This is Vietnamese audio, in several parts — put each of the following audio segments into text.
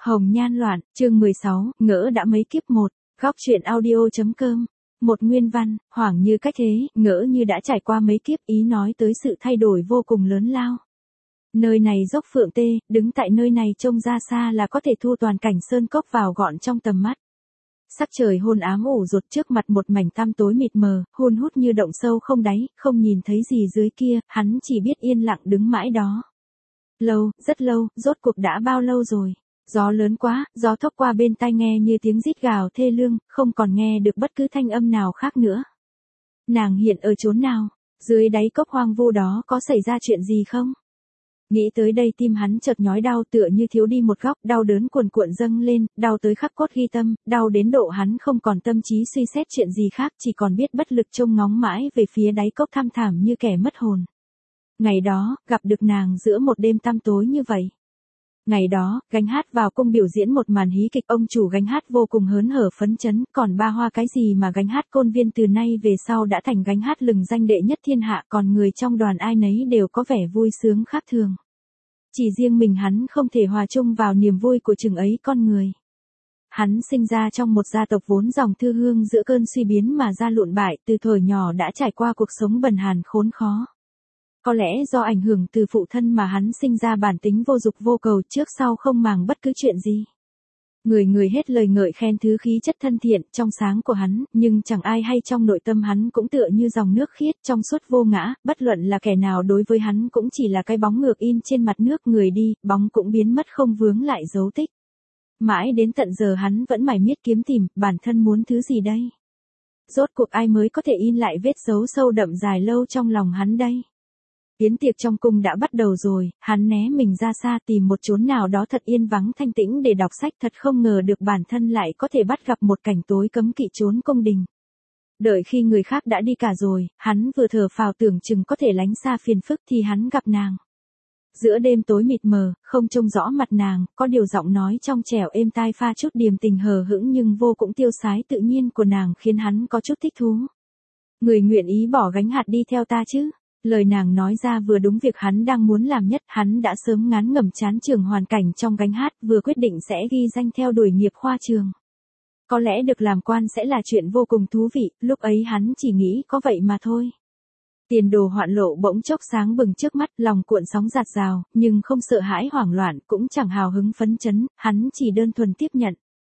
Hồng Nhan Loạn, chương 16, ngỡ đã mấy kiếp một, góc truyện audio.com. Một nguyên văn, hoảng như cách thế, ngỡ như đã trải qua mấy kiếp, ý nói tới sự thay đổi vô cùng lớn lao. Nơi này dốc Phượng Tê, đứng tại nơi này trông ra xa là có thể thu toàn cảnh sơn cốc vào gọn trong tầm mắt. Sắc trời hôn ám ủ rột, trước mặt một mảnh tăm tối mịt mờ, hun hút như động sâu không đáy, không nhìn thấy gì dưới kia, hắn chỉ biết yên lặng đứng mãi đó. Lâu, rất lâu, rốt cuộc đã bao lâu rồi? Gió lớn quá, gió thốc qua bên tai nghe như tiếng rít gào thê lương, không còn nghe được bất cứ thanh âm nào khác nữa. Nàng hiện ở chốn nào? Dưới đáy cốc hoang vu đó có xảy ra chuyện gì không? Nghĩ tới đây tim hắn chợt nhói đau, tựa như thiếu đi một góc, đau đớn cuồn cuộn dâng lên, đau tới khắc cốt ghi tâm, đau đến độ hắn không còn tâm trí suy xét chuyện gì khác, chỉ còn biết bất lực trông ngóng mãi về phía đáy cốc thăm thẳm như kẻ mất hồn. Ngày đó, gặp được nàng giữa một đêm tăm tối như vậy. Ngày đó, Gánh Hát vào cung biểu diễn một màn hí kịch, ông chủ Gánh Hát vô cùng hớn hở phấn chấn, còn Ba Hoa cái gì mà Gánh Hát Côn Viên từ nay về sau đã thành Gánh Hát lừng danh đệ nhất thiên hạ, còn người trong đoàn ai nấy đều có vẻ vui sướng khác thường. Chỉ riêng mình hắn không thể hòa chung vào niềm vui của chừng ấy con người. Hắn sinh ra trong một gia tộc vốn dòng thư hương, giữa cơn suy biến mà ra lụn bại, từ thuở nhỏ đã trải qua cuộc sống bần hàn khốn khó. Có lẽ do ảnh hưởng từ phụ thân mà hắn sinh ra bản tính vô dục vô cầu, trước sau không màng bất cứ chuyện gì. Người người hết lời ngợi khen thứ khí chất thân thiện, trong sáng của hắn, nhưng chẳng ai hay trong nội tâm hắn cũng tựa như dòng nước khiết, trong suốt vô ngã, bất luận là kẻ nào đối với hắn cũng chỉ là cái bóng ngược in trên mặt nước, người đi, bóng cũng biến mất không vướng lại dấu tích. Mãi đến tận giờ hắn vẫn mải miết kiếm tìm, bản thân muốn thứ gì đây? Rốt cuộc ai mới có thể in lại vết dấu sâu đậm dài lâu trong lòng hắn đây? Yến tiệc trong cung đã bắt đầu rồi, hắn né mình ra xa tìm một chốn nào đó thật yên vắng thanh tĩnh để đọc sách, thật không ngờ được bản thân lại có thể bắt gặp một cảnh tối cấm kỵ chốn cung đình. Đợi khi người khác đã đi cả rồi, hắn vừa thở phào tưởng chừng có thể lánh xa phiền phức thì hắn gặp nàng. Giữa đêm tối mịt mờ, không trông rõ mặt nàng, có điều giọng nói trong trẻo êm tai pha chút điềm tình hờ hững nhưng vô cũng tiêu sái tự nhiên của nàng khiến hắn có chút thích thú. Người nguyện ý bỏ gánh hạt đi theo ta chứ? Lời nàng nói ra vừa đúng việc hắn đang muốn làm nhất, hắn đã sớm ngán ngẩm chán trường hoàn cảnh trong Gánh Hát, vừa quyết định sẽ ghi danh theo đuổi nghiệp khoa trường. Có lẽ được làm quan sẽ là chuyện vô cùng thú vị, lúc ấy hắn chỉ nghĩ có vậy mà thôi. Tiền đồ hoạn lộ bỗng chốc sáng bừng trước mắt, lòng cuộn sóng dạt dào, nhưng không sợ hãi hoảng loạn, cũng chẳng hào hứng phấn chấn, hắn chỉ đơn thuần tiếp nhận.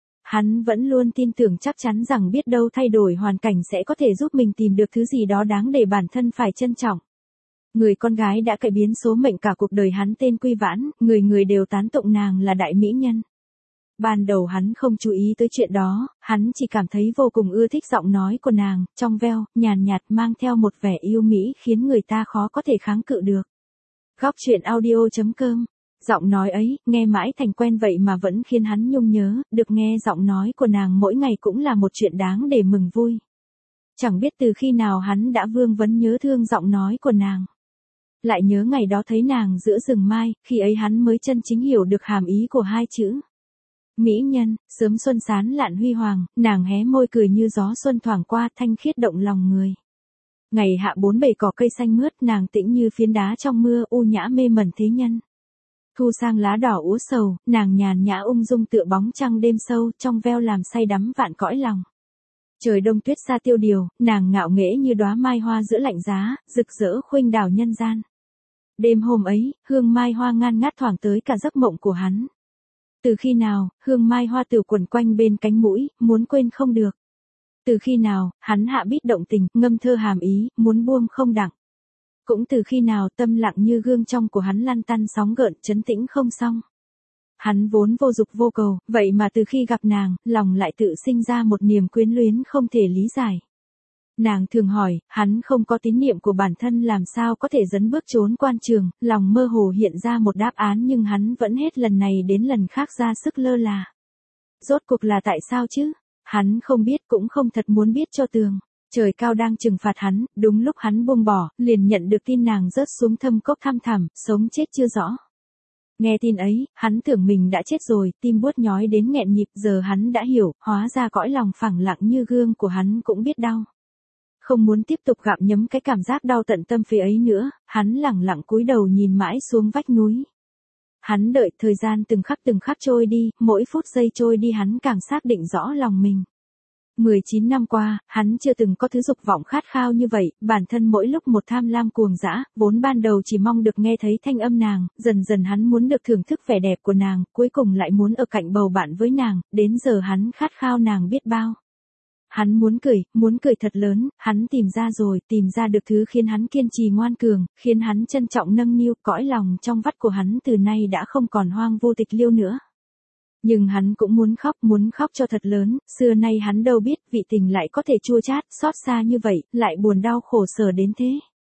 Hắn vẫn luôn tin tưởng chắc chắn rằng biết đâu thay đổi hoàn cảnh sẽ có thể giúp mình tìm được thứ gì đó đáng để bản thân phải trân trọng. Người con gái đã cải biến số mệnh cả cuộc đời hắn tên Quy Vãn, người người đều tán tụng nàng là đại mỹ nhân. Ban đầu hắn không chú ý tới chuyện đó, hắn chỉ cảm thấy vô cùng ưa thích giọng nói của nàng, trong veo, nhàn nhạt mang theo một vẻ yêu mỹ khiến người ta khó có thể kháng cự được. Góc truyện audio.com. Giọng nói ấy, nghe mãi thành quen vậy mà vẫn khiến hắn nhung nhớ, được nghe giọng nói của nàng mỗi ngày cũng là một chuyện đáng để mừng vui. Chẳng biết từ khi nào hắn đã vương vấn nhớ thương giọng nói của nàng. Lại nhớ ngày đó thấy nàng giữa rừng mai, khi ấy hắn mới chân chính hiểu được hàm ý của hai chữ. Mỹ nhân, sớm xuân sán lạn huy hoàng, nàng hé môi cười như gió xuân thoảng qua, thanh khiết động lòng người. Ngày hạ bốn bề cỏ cây xanh mướt, nàng tĩnh như phiến đá trong mưa, u nhã mê mẩn thế nhân. Thu sang lá đỏ úa sầu, nàng nhàn nhã ung dung tựa bóng trăng đêm sâu, trong veo làm say đắm vạn cõi lòng. Trời đông tuyết xa tiêu điều, nàng ngạo nghễ như đóa mai hoa giữa lạnh giá, rực rỡ khuynh đảo nhân gian. Đêm hôm ấy, hương mai hoa ngan ngát thoảng tới cả giấc mộng của hắn. Từ khi nào, hương mai hoa tửu quẩn quanh bên cánh mũi, muốn quên không được. Từ khi nào, hắn hạ bít động tình, ngâm thơ hàm ý, muốn buông không đặng. Cũng từ khi nào tâm lặng như gương trong của hắn lăn tăn sóng gợn, trấn tĩnh không xong. Hắn vốn vô dục vô cầu, vậy mà từ khi gặp nàng, lòng lại tự sinh ra một niềm quyến luyến không thể lý giải. Nàng thường hỏi, hắn không có tín niệm của bản thân làm sao có thể dấn bước trốn quan trường, lòng mơ hồ hiện ra một đáp án nhưng hắn vẫn hết lần này đến lần khác ra sức lơ là. Rốt cuộc là tại sao chứ? Hắn không biết cũng không thật muốn biết cho tường. Trời cao đang trừng phạt hắn, đúng lúc hắn buông bỏ, liền nhận được tin nàng rớt xuống thâm cốc thăm thẳm, sống chết chưa rõ. Nghe tin ấy, hắn tưởng mình đã chết rồi, tim buốt nhói đến nghẹn nhịp, giờ hắn đã hiểu, hóa ra cõi lòng phẳng lặng như gương của hắn cũng biết đau. Không muốn tiếp tục gặm nhấm cái cảm giác đau tận tâm phế ấy nữa, hắn lẳng lặng cúi đầu nhìn mãi xuống vách núi. Hắn đợi thời gian từng khắc trôi đi, mỗi phút giây trôi đi hắn càng xác định rõ lòng mình. 19 năm qua, hắn chưa từng có thứ dục vọng khát khao như vậy, bản thân mỗi lúc một tham lam cuồng dã, vốn ban đầu chỉ mong được nghe thấy thanh âm nàng, dần dần hắn muốn được thưởng thức vẻ đẹp của nàng, cuối cùng lại muốn ở cạnh bầu bạn với nàng, đến giờ hắn khát khao nàng biết bao. Hắn muốn cười thật lớn, hắn tìm ra rồi, tìm ra được thứ khiến hắn kiên trì ngoan cường, khiến hắn trân trọng nâng niu, cõi lòng trong vắt của hắn từ nay đã không còn hoang vô tịch liêu nữa. Nhưng hắn cũng muốn khóc cho thật lớn, xưa nay hắn đâu biết vị tình lại có thể chua chát, xót xa như vậy, lại buồn đau khổ sở đến thế.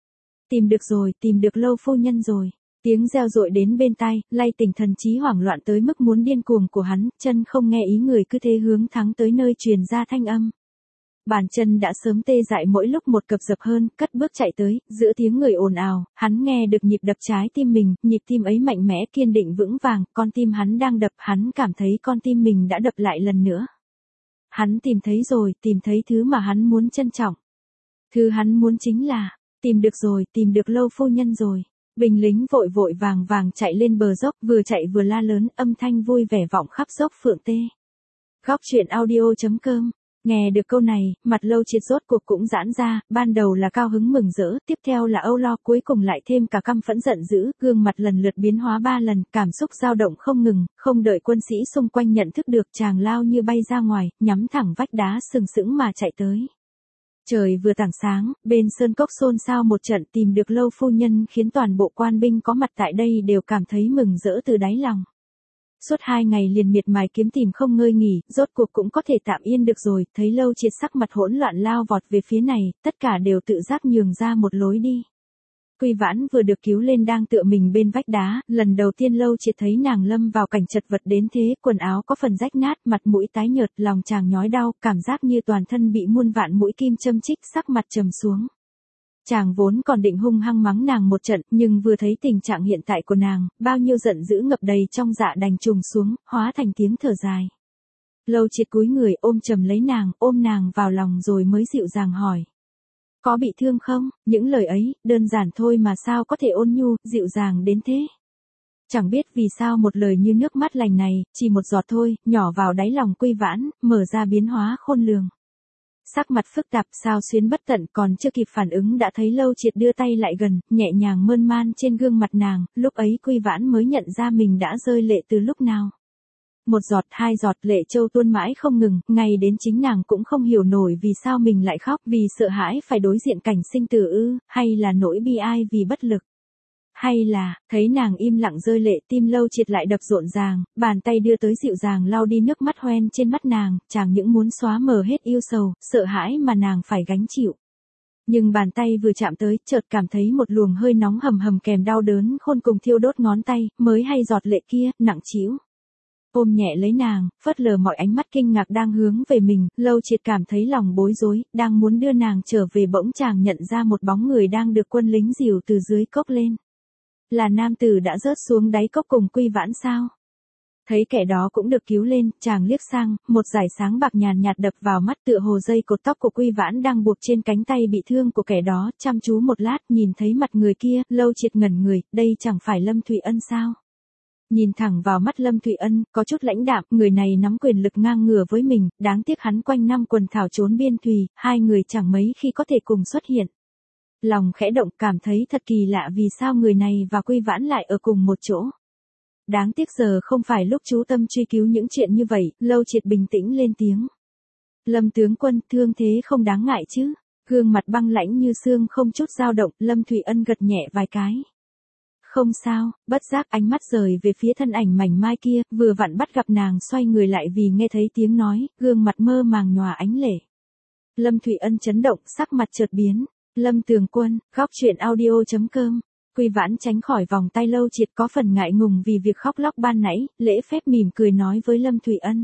Tìm được rồi, tìm được Lâu phu nhân rồi. Tiếng reo dội đến bên tai, lay tỉnh thần trí hoảng loạn tới mức muốn điên cuồng của hắn, chân không nghe ý người cứ thế hướng thắng tới nơi truyền ra thanh âm. Bàn chân đã sớm tê dại mỗi lúc một cập dập hơn, cất bước chạy tới, giữa tiếng người ồn ào, hắn nghe được nhịp đập trái tim mình, nhịp tim ấy mạnh mẽ kiên định vững vàng, con tim hắn đang đập, hắn cảm thấy con tim mình đã đập lại lần nữa. Hắn tìm thấy rồi, tìm thấy thứ mà hắn muốn trân trọng. Thứ hắn muốn chính là, tìm được rồi, tìm được Lâu phu nhân rồi. Binh lính vội vội vàng vàng chạy lên bờ dốc, vừa chạy vừa la lớn, âm thanh vui vẻ vọng khắp dốc Phượng Tê. Góc truyện audio.com. Nghe được câu này, mặt Lâu Triệt rốt cuộc cũng giãn ra, ban đầu là cao hứng mừng rỡ, tiếp theo là âu lo, cuối cùng lại thêm cả căm phẫn giận dữ, gương mặt lần lượt biến hóa 3 lần, cảm xúc dao động không ngừng, không đợi quân sĩ xung quanh nhận thức được, chàng lao như bay ra ngoài, nhắm thẳng vách đá sừng sững mà chạy tới. Trời vừa tảng sáng, bên sơn cốc xôn xao một trận tìm được Lâu phu nhân khiến toàn bộ quan binh có mặt tại đây đều cảm thấy mừng rỡ từ đáy lòng. Suốt 2 ngày liền miệt mài kiếm tìm không ngơi nghỉ, rốt cuộc cũng có thể tạm yên được rồi, thấy Lâu Triệt sắc mặt hỗn loạn lao vọt về phía này, tất cả đều tự giác nhường ra một lối đi. Quy Vãn vừa được cứu lên đang tựa mình bên vách đá, lần đầu tiên Lâu Triệt thấy nàng lâm vào cảnh chật vật đến thế, quần áo có phần rách nát, mặt mũi tái nhợt, lòng chàng nhói đau, cảm giác như toàn thân bị muôn vạn mũi kim châm chích, sắc mặt trầm xuống. Chàng vốn còn định hung hăng mắng nàng một trận, nhưng vừa thấy tình trạng hiện tại của nàng, bao nhiêu giận dữ ngập đầy trong dạ đành trùng xuống, hóa thành tiếng thở dài. Lâu Triệt cúi người ôm chầm lấy nàng, ôm nàng vào lòng rồi mới dịu dàng hỏi. Có bị thương không? Những lời ấy, đơn giản thôi mà sao có thể ôn nhu, dịu dàng đến thế. Chẳng biết vì sao một lời như nước mắt lành này, chỉ một giọt thôi, nhỏ vào đáy lòng Quy Vãn, mở ra biến hóa khôn lường. Sắc mặt phức tạp sao xuyến bất tận còn chưa kịp phản ứng đã thấy Lâu Triệt đưa tay lại gần, nhẹ nhàng mơn man trên gương mặt nàng, lúc ấy Quy Vãn mới nhận ra mình đã rơi lệ từ lúc nào. Một giọt, 2 giọt lệ châu tuôn mãi không ngừng, ngay đến chính nàng cũng không hiểu nổi vì sao mình lại khóc, vì sợ hãi phải đối diện cảnh sinh tử ư, hay là nỗi bi ai vì bất lực. Hay là, thấy nàng im lặng rơi lệ tim Lâu Triệt lại đập rộn ràng, bàn tay đưa tới dịu dàng lau đi nước mắt hoen trên mắt nàng, chàng những muốn xóa mờ hết yêu sầu, sợ hãi mà nàng phải gánh chịu. Nhưng bàn tay vừa chạm tới, chợt cảm thấy một luồng hơi nóng hầm hầm kèm đau đớn khôn cùng thiêu đốt ngón tay, mới hay giọt lệ kia, nặng trĩu. Ôm nhẹ lấy nàng, phớt lờ mọi ánh mắt kinh ngạc đang hướng về mình, Lâu Triệt cảm thấy lòng bối rối, đang muốn đưa nàng trở về bỗng chàng nhận ra một bóng người đang được quân lính dìu từ dưới cốc lên. Là nam tử đã rớt xuống đáy cốc cùng Quy Vãn sao? Thấy kẻ đó cũng được cứu lên, chàng liếc sang, một dải sáng bạc nhàn nhạt đập vào mắt tựa hồ dây cột tóc của Quy Vãn đang buộc trên cánh tay bị thương của kẻ đó, chăm chú một lát nhìn thấy mặt người kia, Lâu Triệt ngẩn người, đây chẳng phải Lâm Thụy Ân sao? Nhìn thẳng vào mắt Lâm Thụy Ân, có chút lãnh đạm, người này nắm quyền lực ngang ngửa với mình, đáng tiếc hắn quanh năm quần thảo trốn biên thùy, hai người chẳng mấy khi có thể cùng xuất hiện. Lòng khẽ động cảm thấy thật kỳ lạ vì sao người này và Quy Vãn lại ở cùng một chỗ. Đáng tiếc giờ không phải lúc chú tâm truy cứu những chuyện như vậy, Lâu Triệt bình tĩnh lên tiếng. Lâm tướng quân, thương thế không đáng ngại chứ? Gương mặt băng lãnh như xương không chút dao động, Lâm Thụy Ân gật nhẹ vài cái. Không sao, bất giác ánh mắt rời về phía thân ảnh mảnh mai kia, vừa vặn bắt gặp nàng xoay người lại vì nghe thấy tiếng nói, gương mặt mơ màng nhòa ánh lệ. Lâm Thụy Ân chấn động, sắc mặt chợt biến. Lâm tướng quân, góc truyện audio.com. Quy Vãn tránh khỏi vòng tay Lâu Triệt có phần ngại ngùng vì việc khóc lóc ban nãy, lễ phép mỉm cười nói với Lâm Thụy Ân.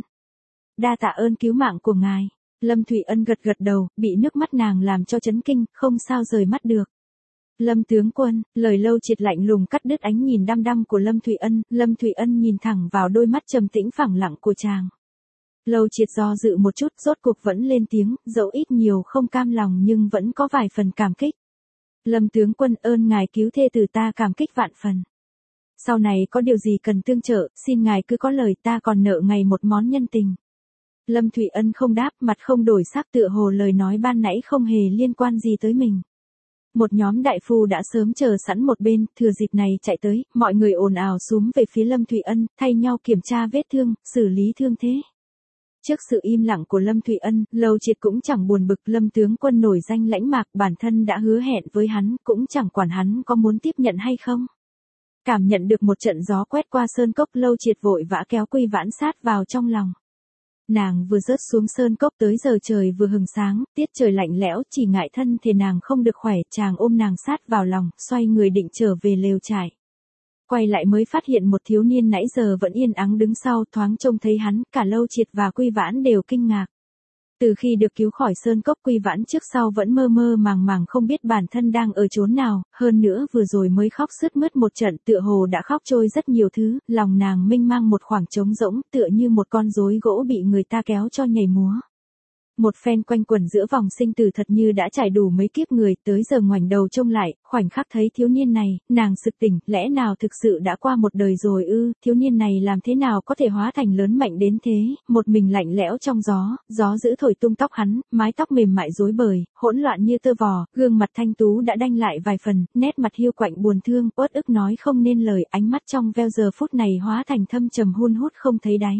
Đa tạ ơn cứu mạng của ngài. Lâm Thụy Ân gật gật đầu, bị nước mắt nàng làm cho chấn kinh, không sao rời mắt được. Lâm tướng quân, lời Lâu Triệt lạnh lùng cắt đứt ánh nhìn đăm đăm của Lâm Thụy Ân nhìn thẳng vào đôi mắt trầm tĩnh phẳng lặng của chàng. Lâu Triệt do dự một chút, rốt cuộc vẫn lên tiếng, dẫu ít nhiều không cam lòng nhưng vẫn có vài phần cảm kích. Lâm tướng quân ơn ngài cứu thê tử ta cảm kích vạn phần. Sau này có điều gì cần tương trợ, xin ngài cứ có lời, ta còn nợ ngài một món nhân tình. Lâm Thụy Ân không đáp, mặt không đổi sắc, tựa hồ lời nói ban nãy không hề liên quan gì tới mình. Một nhóm đại phu đã sớm chờ sẵn một bên, thừa dịp này chạy tới, mọi người ồn ào xúm về phía Lâm Thụy Ân, thay nhau kiểm tra vết thương, xử lý thương thế. Trước sự im lặng của Lâm Thụy Ân, Lâu Triệt cũng chẳng buồn bực, Lâm tướng quân nổi danh lãnh mạc, bản thân đã hứa hẹn với hắn, cũng chẳng quản hắn có muốn tiếp nhận hay không. Cảm nhận được một trận gió quét qua sơn cốc, Lâu Triệt vội vã kéo Quy Vãn sát vào trong lòng. Nàng vừa rớt xuống sơn cốc tới giờ trời vừa hừng sáng, tiết trời lạnh lẽo, chỉ ngại thân thể nàng không được khỏe, chàng ôm nàng sát vào lòng, xoay người định trở về lều trại. Quay lại mới phát hiện một thiếu niên nãy giờ vẫn yên ắng đứng sau, thoáng trông thấy hắn, cả Lâu Triệt và Quy Vãn đều kinh ngạc. Từ khi được cứu khỏi sơn cốc, Quy Vãn trước sau vẫn mơ mơ màng màng không biết bản thân đang ở chốn nào, hơn nữa vừa rồi mới khóc sướt mướt một trận, tựa hồ đã khóc trôi rất nhiều thứ, lòng nàng mênh mang một khoảng trống rỗng, tựa như một con rối gỗ bị người ta kéo cho nhảy múa. Một phen quanh quẩn giữa vòng sinh tử thật như đã trải đủ mấy kiếp người, tới giờ ngoảnh đầu trông lại, khoảnh khắc thấy thiếu niên này, nàng sực tỉnh, lẽ nào thực sự đã qua một đời rồi ư, thiếu niên này làm thế nào có thể hóa thành lớn mạnh đến thế, một mình lạnh lẽo trong gió, gió giữ thổi tung tóc hắn, mái tóc mềm mại rối bời, hỗn loạn như tơ vò, gương mặt thanh tú đã đanh lại vài phần, nét mặt hiu quạnh buồn thương, uất ức nói không nên lời, ánh mắt trong veo giờ phút này hóa thành thâm trầm hun hút không thấy đáy.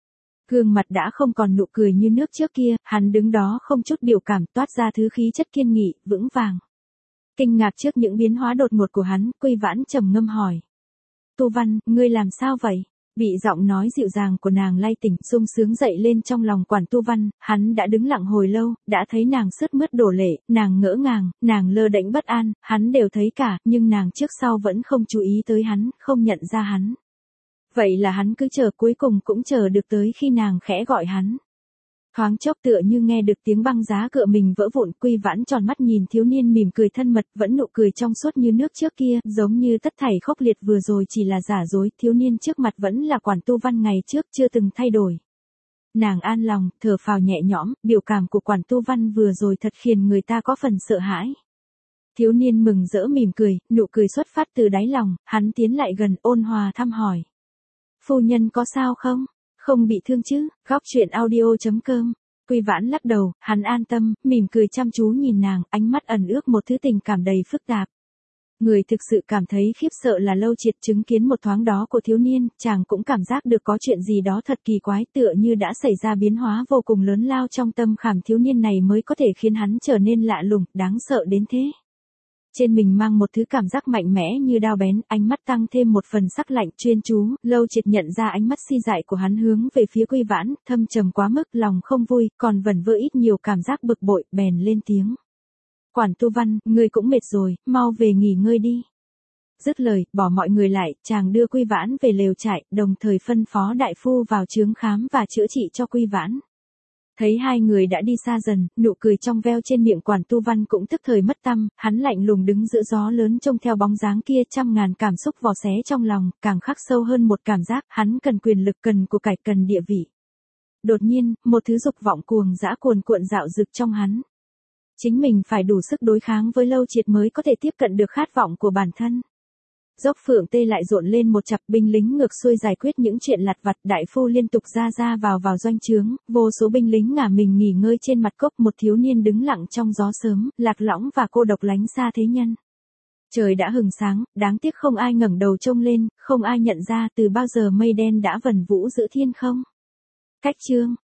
Gương mặt đã không còn nụ cười như nước trước kia, hắn đứng đó không chút biểu cảm, toát ra thứ khí chất kiên nghị, vững vàng. Kinh ngạc trước những biến hóa đột ngột của hắn, Quy Vãn trầm ngâm hỏi. Tu Văn, ngươi làm sao vậy? Bị giọng nói dịu dàng của nàng lay tỉnh, sung sướng dậy lên trong lòng Quản Tu Văn, hắn đã đứng lặng hồi lâu, đã thấy nàng sướt mướt đổ lệ, nàng ngỡ ngàng, nàng lơ đễnh bất an, hắn đều thấy cả, nhưng nàng trước sau vẫn không chú ý tới hắn, không nhận ra hắn. Vậy là hắn cứ chờ, cuối cùng cũng chờ được tới khi nàng khẽ gọi hắn. Thoáng chốc tựa như nghe được tiếng băng giá cựa mình vỡ vụn, Quy Vãn tròn mắt nhìn thiếu niên mỉm cười thân mật, vẫn nụ cười trong suốt như nước trước kia, giống như tất thảy khốc liệt vừa rồi chỉ là giả dối, thiếu niên trước mặt vẫn là Quản Tu Văn ngày trước chưa từng thay đổi. Nàng an lòng, thở phào nhẹ nhõm, biểu cảm của Quản Tu Văn vừa rồi thật khiến người ta có phần sợ hãi. Thiếu niên mừng rỡ mỉm cười, nụ cười xuất phát từ đáy lòng, hắn tiến lại gần ôn hòa thăm hỏi. Phu nhân có sao không? Không bị thương chứ? Góc truyện audio.com. Quy Vãn lắc đầu, hắn an tâm, mỉm cười chăm chú nhìn nàng, ánh mắt ẩn ước một thứ tình cảm đầy phức tạp. Người thực sự cảm thấy khiếp sợ là Lâu Triệt, chứng kiến một thoáng đó của thiếu niên, chàng cũng cảm giác được có chuyện gì đó thật kỳ quái, tựa như đã xảy ra biến hóa vô cùng lớn lao trong tâm khảm thiếu niên này mới có thể khiến hắn trở nên lạ lùng, đáng sợ đến thế. Trên mình mang một thứ cảm giác mạnh mẽ như đao bén, ánh mắt tăng thêm một phần sắc lạnh chuyên chú, Lâu Triệt nhận ra ánh mắt si dại của hắn hướng về phía Quy Vãn, thâm trầm quá mức, lòng không vui, còn vẩn vơ ít nhiều cảm giác bực bội, bèn lên tiếng. Quản Tu Văn, ngươi cũng mệt rồi, mau về nghỉ ngơi đi. Dứt lời, bỏ mọi người lại, chàng đưa Quy Vãn về lều trại, đồng thời phân phó đại phu vào chướng khám và chữa trị cho Quy Vãn. Thấy hai người đã đi xa dần, nụ cười trong veo trên miệng Quản Tu Văn cũng tức thời mất tăm, hắn lạnh lùng đứng giữa gió lớn trông theo bóng dáng kia, trăm ngàn cảm xúc vò xé trong lòng, càng khắc sâu hơn một cảm giác, hắn cần quyền lực, cần của cải, cần địa vị. Đột nhiên, một thứ dục vọng cuồng dã cuồn cuộn dạo dực trong hắn. Chính mình phải đủ sức đối kháng với Lâu Triệt mới có thể tiếp cận được khát vọng của bản thân. Dốc Phượng Tê lại rộn lên một chặp, binh lính ngược xuôi giải quyết những chuyện lặt vặt, đại phu liên tục ra vào doanh trướng, vô số binh lính ngả mình nghỉ ngơi trên mặt cốc, một thiếu niên đứng lặng trong gió sớm, lạc lõng và cô độc lánh xa thế nhân. Trời đã hừng sáng, đáng tiếc không ai ngẩng đầu trông lên, không ai nhận ra từ bao giờ mây đen đã vần vũ giữa thiên không. Cách chương